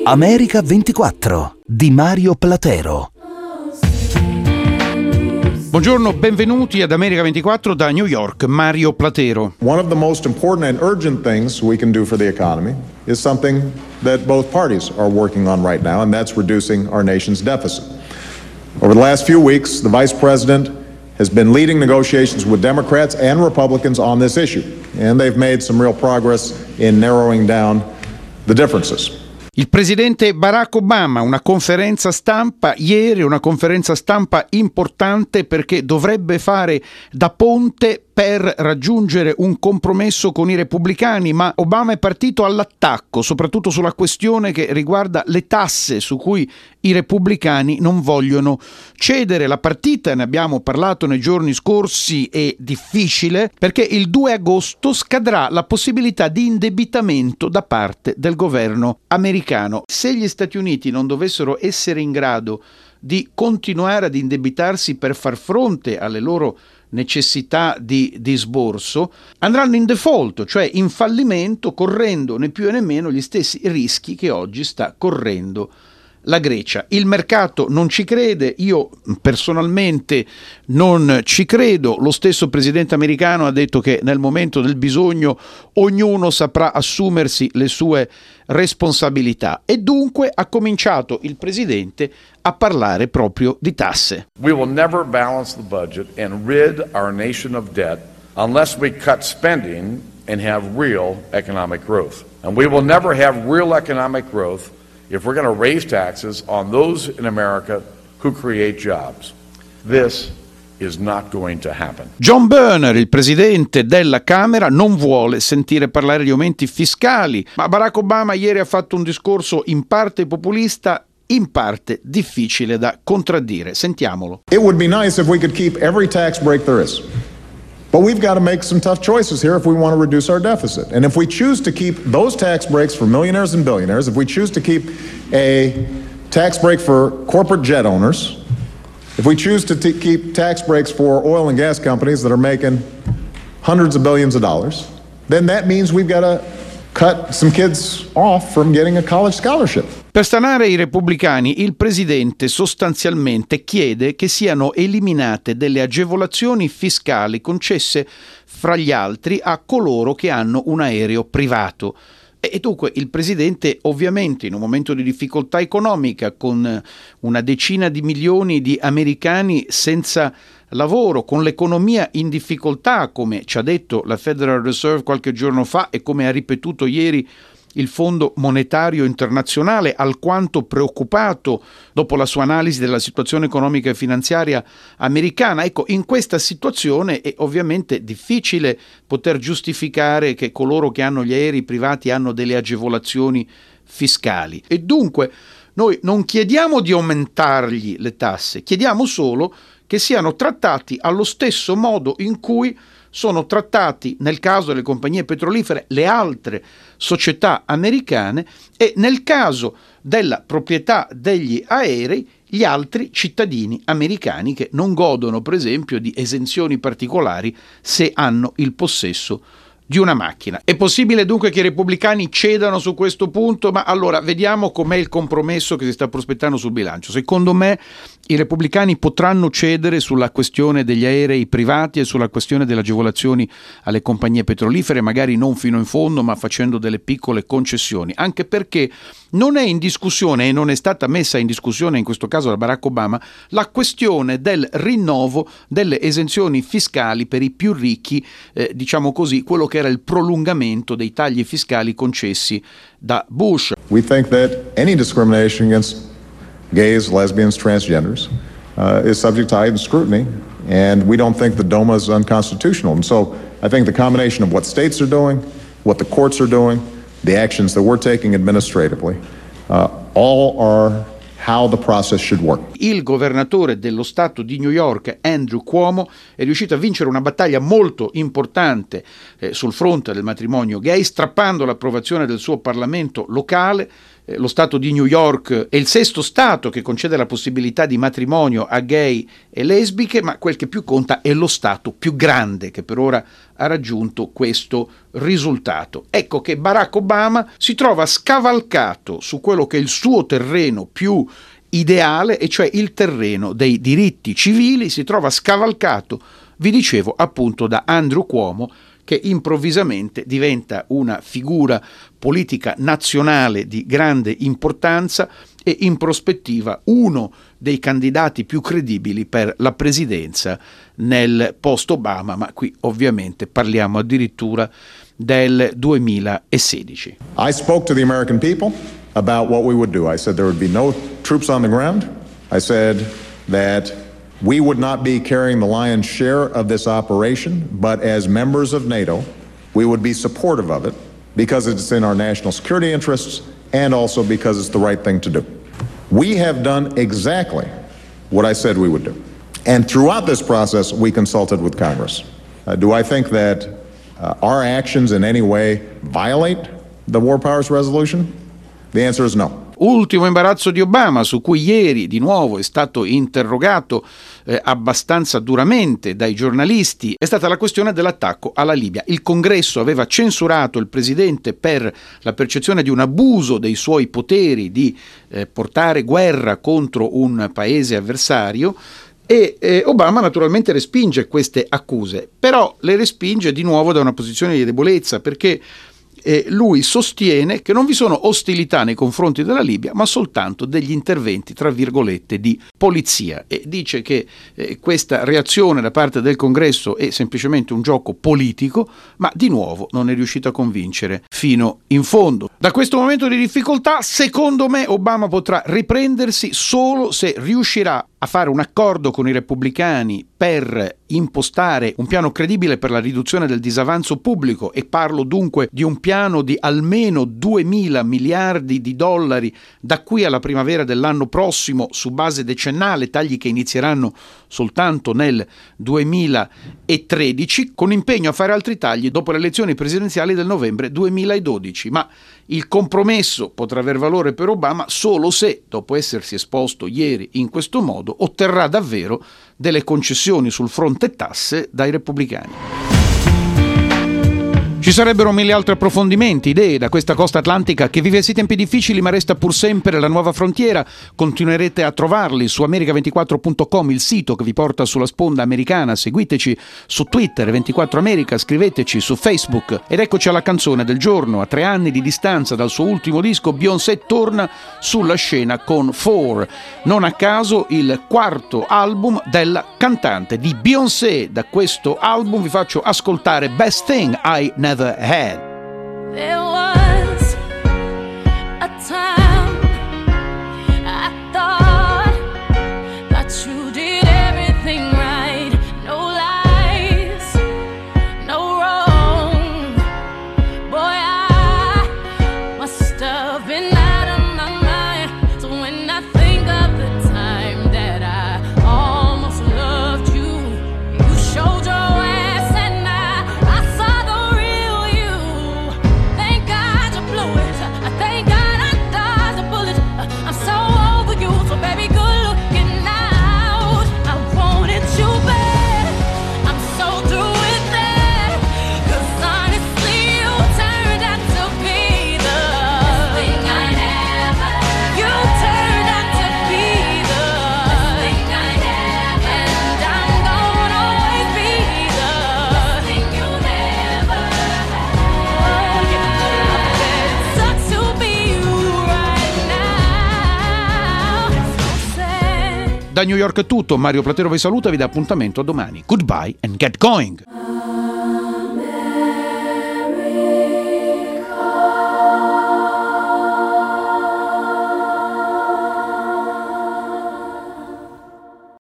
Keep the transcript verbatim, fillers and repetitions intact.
America ventiquattro di Mario Platero. Buongiorno, benvenuti ad America ventiquattro da New York, Mario Platero. One of the most important and urgent things we can do for the economy is something that both parties are working on right now, and that's reducing our nation's deficit. Over the last few weeks, the Vice President has been leading negotiations with Democrats and Republicans on this issue, and they've made some real progress in narrowing down the differences. Il presidente Barack Obama, una conferenza stampa ieri, una conferenza stampa importante perché dovrebbe fare da ponte per raggiungere un compromesso con i repubblicani, ma Obama è partito all'attacco, soprattutto sulla questione che riguarda le tasse su cui i repubblicani non vogliono cedere. La partita, ne abbiamo parlato nei giorni scorsi, è difficile perché il due agosto scadrà la possibilità di indebitamento da parte del governo americano. Se gli Stati Uniti non dovessero essere in grado di continuare ad indebitarsi per far fronte alle loro necessità di disborso, andranno in default, cioè in fallimento, correndo né più né meno gli stessi rischi che oggi sta correndo la Grecia. Il mercato non ci crede, io personalmente non ci credo. Lo stesso presidente americano ha detto che nel momento del bisogno ognuno saprà assumersi le sue responsabilità e dunque ha cominciato il presidente a parlare proprio di tasse. We will never balance the budget and rid our nation of debt unless we cut spending and have real economic growth. And we will never have real economic growth if we're going to raise taxes on those in America who create jobs. This is not going to happen. John Boehner, il presidente della Camera, non vuole sentire parlare di aumenti fiscali, ma Barack Obama ieri ha fatto un discorso in parte populista, in parte difficile da contraddire. Sentiamolo. It would be nice if we could keep every tax break there is. But we've got to make some tough choices here if we want to reduce our deficit. And if we choose to keep those tax breaks for millionaires and billionaires, if we choose to keep a tax break for corporate jet owners, if we choose to t- keep tax breaks for oil and gas companies that are making hundreds of billions of dollars, then that means we've got to cut some kids off from getting a college scholarship. Per stanare i repubblicani, il presidente sostanzialmente chiede che siano eliminate delle agevolazioni fiscali concesse, fra gli altri, a coloro che hanno un aereo privato. E dunque il presidente, ovviamente in un momento di difficoltà economica, con una decina di milioni di americani senza lavoro, con l'economia in difficoltà, come ci ha detto la Federal Reserve qualche giorno fa e come ha ripetuto ieri il Fondo Monetario Internazionale, alquanto preoccupato dopo la sua analisi della situazione economica e finanziaria americana. Ecco, in questa situazione è ovviamente difficile poter giustificare che coloro che hanno gli aerei privati hanno delle agevolazioni fiscali. E dunque noi non chiediamo di aumentargli le tasse, chiediamo solo che siano trattati allo stesso modo in cui sono trattati, nel caso delle compagnie petrolifere, le altre società americane e nel caso della proprietà degli aerei, gli altri cittadini americani che non godono, per esempio, di esenzioni particolari se hanno il possesso di una macchina. È possibile dunque che i repubblicani cedano su questo punto? Ma allora vediamo com'è il compromesso che si sta prospettando sul bilancio. Secondo me i repubblicani potranno cedere sulla questione degli aerei privati e sulla questione delle agevolazioni alle compagnie petrolifere, magari non fino in fondo, ma facendo delle piccole concessioni, anche perché non è in discussione e non è stata messa in discussione in questo caso da Barack Obama la questione del rinnovo delle esenzioni fiscali per i più ricchi, eh, diciamo così, quello che era il prolungamento dei tagli fiscali concessi da Bush. We think that any discrimination against gays, lesbians, transgenders uh, is subject to heightened scrutiny, and we don't think the DOMA is unconstitutional. And so I think the combination of what states are doing, what the courts are doing, the actions that we're taking administratively, uh, all are how the process should work. Il governatore dello stato di New York, Andrew Cuomo, è riuscito a vincere una battaglia molto importante eh, sul fronte del matrimonio gay, strappando l'approvazione del suo Parlamento locale eh, lo Stato di New York è il sesto Stato che concede la possibilità di matrimonio a gay e lesbiche, ma quel che più conta è lo Stato più grande che per ora ha raggiunto questo risultato. Ecco che Barack Obama si trova scavalcato su quello che è il suo terreno più ideale, e cioè il terreno dei diritti civili, si trova scavalcato, vi dicevo, appunto da Andrew Cuomo, che improvvisamente diventa una figura politica nazionale di grande importanza e in prospettiva uno dei candidati più credibili per la presidenza nel post-Obama, ma qui ovviamente parliamo addirittura del duemilasedici. I spoke to the American people about what we would do. I said there would be no troops on the ground. I said that we would not be carrying the lion's share of this operation, but as members of NATO, we would be supportive of it because it's in our national security interests and also because it's the right thing to do. We have done exactly what I said we would do. And throughout this process, we consulted with Congress. Uh, do I think that uh, our actions in any way violate the War Powers Resolution? The answer is no. Ultimo imbarazzo di Obama, su cui ieri di nuovo è stato interrogato eh, abbastanza duramente dai giornalisti, è stata la questione dell'attacco alla Libia. Il Congresso aveva censurato il presidente per la percezione di un abuso dei suoi poteri di eh, portare guerra contro un paese avversario, e eh, Obama naturalmente respinge queste accuse, però le respinge di nuovo da una posizione di debolezza, perché E lui sostiene che non vi sono ostilità nei confronti della Libia, ma soltanto degli interventi, tra virgolette, di polizia, e dice che eh, questa reazione da parte del Congresso è semplicemente un gioco politico, ma di nuovo non è riuscito a convincere fino in fondo. Da questo momento di difficoltà, secondo me, Obama potrà riprendersi solo se riuscirà a fare un accordo con i repubblicani per impostare un piano credibile per la riduzione del disavanzo pubblico, e parlo dunque di un piano di almeno duemila miliardi di dollari da qui alla primavera dell'anno prossimo su base decennale, tagli che inizieranno soltanto nel duemilatredici, con impegno a fare altri tagli dopo le elezioni presidenziali del novembre duemiladodici. Ma il compromesso potrà aver valore per Obama solo se, dopo essersi esposto ieri in questo modo, otterrà davvero delle concessioni sul fronte tasse dai repubblicani. Ci sarebbero mille altri approfondimenti, idee da questa costa atlantica che vive sì tempi difficili ma resta pur sempre la nuova frontiera. Continuerete a trovarli su america ventiquattro punto com, il sito che vi porta sulla sponda americana. Seguiteci su Twitter, ventiquattro America, scriveteci su Facebook. Ed eccoci alla canzone del giorno. A tre anni di distanza dal suo ultimo disco, Beyoncé torna sulla scena con Four, non a caso il quarto album della cantante. Di Beyoncé, da questo album vi faccio ascoltare Best Thing I Never Had. There was a time I thought that you did everything right. No lies, no wrong. Boy, I must have been out of my mind. So when I think of the time that I almost loved you, you showed your ass and I, I saw the real you. Thank God you blew it. Thank God I dodged a bullet. I'm so over you, so baby, good looking out. I wanted you bad. I'm so through with that. 'Cause honestly, you turned out to be the best thing I ever had. You turned out to be the best thing I ever had. And I'm gonna always be the best thing you never had. Oh, yeah. It sucks to be you right now. So sad. Da New York è tutto, Mario Platero vi saluta e vi dà appuntamento a domani. Goodbye and get going!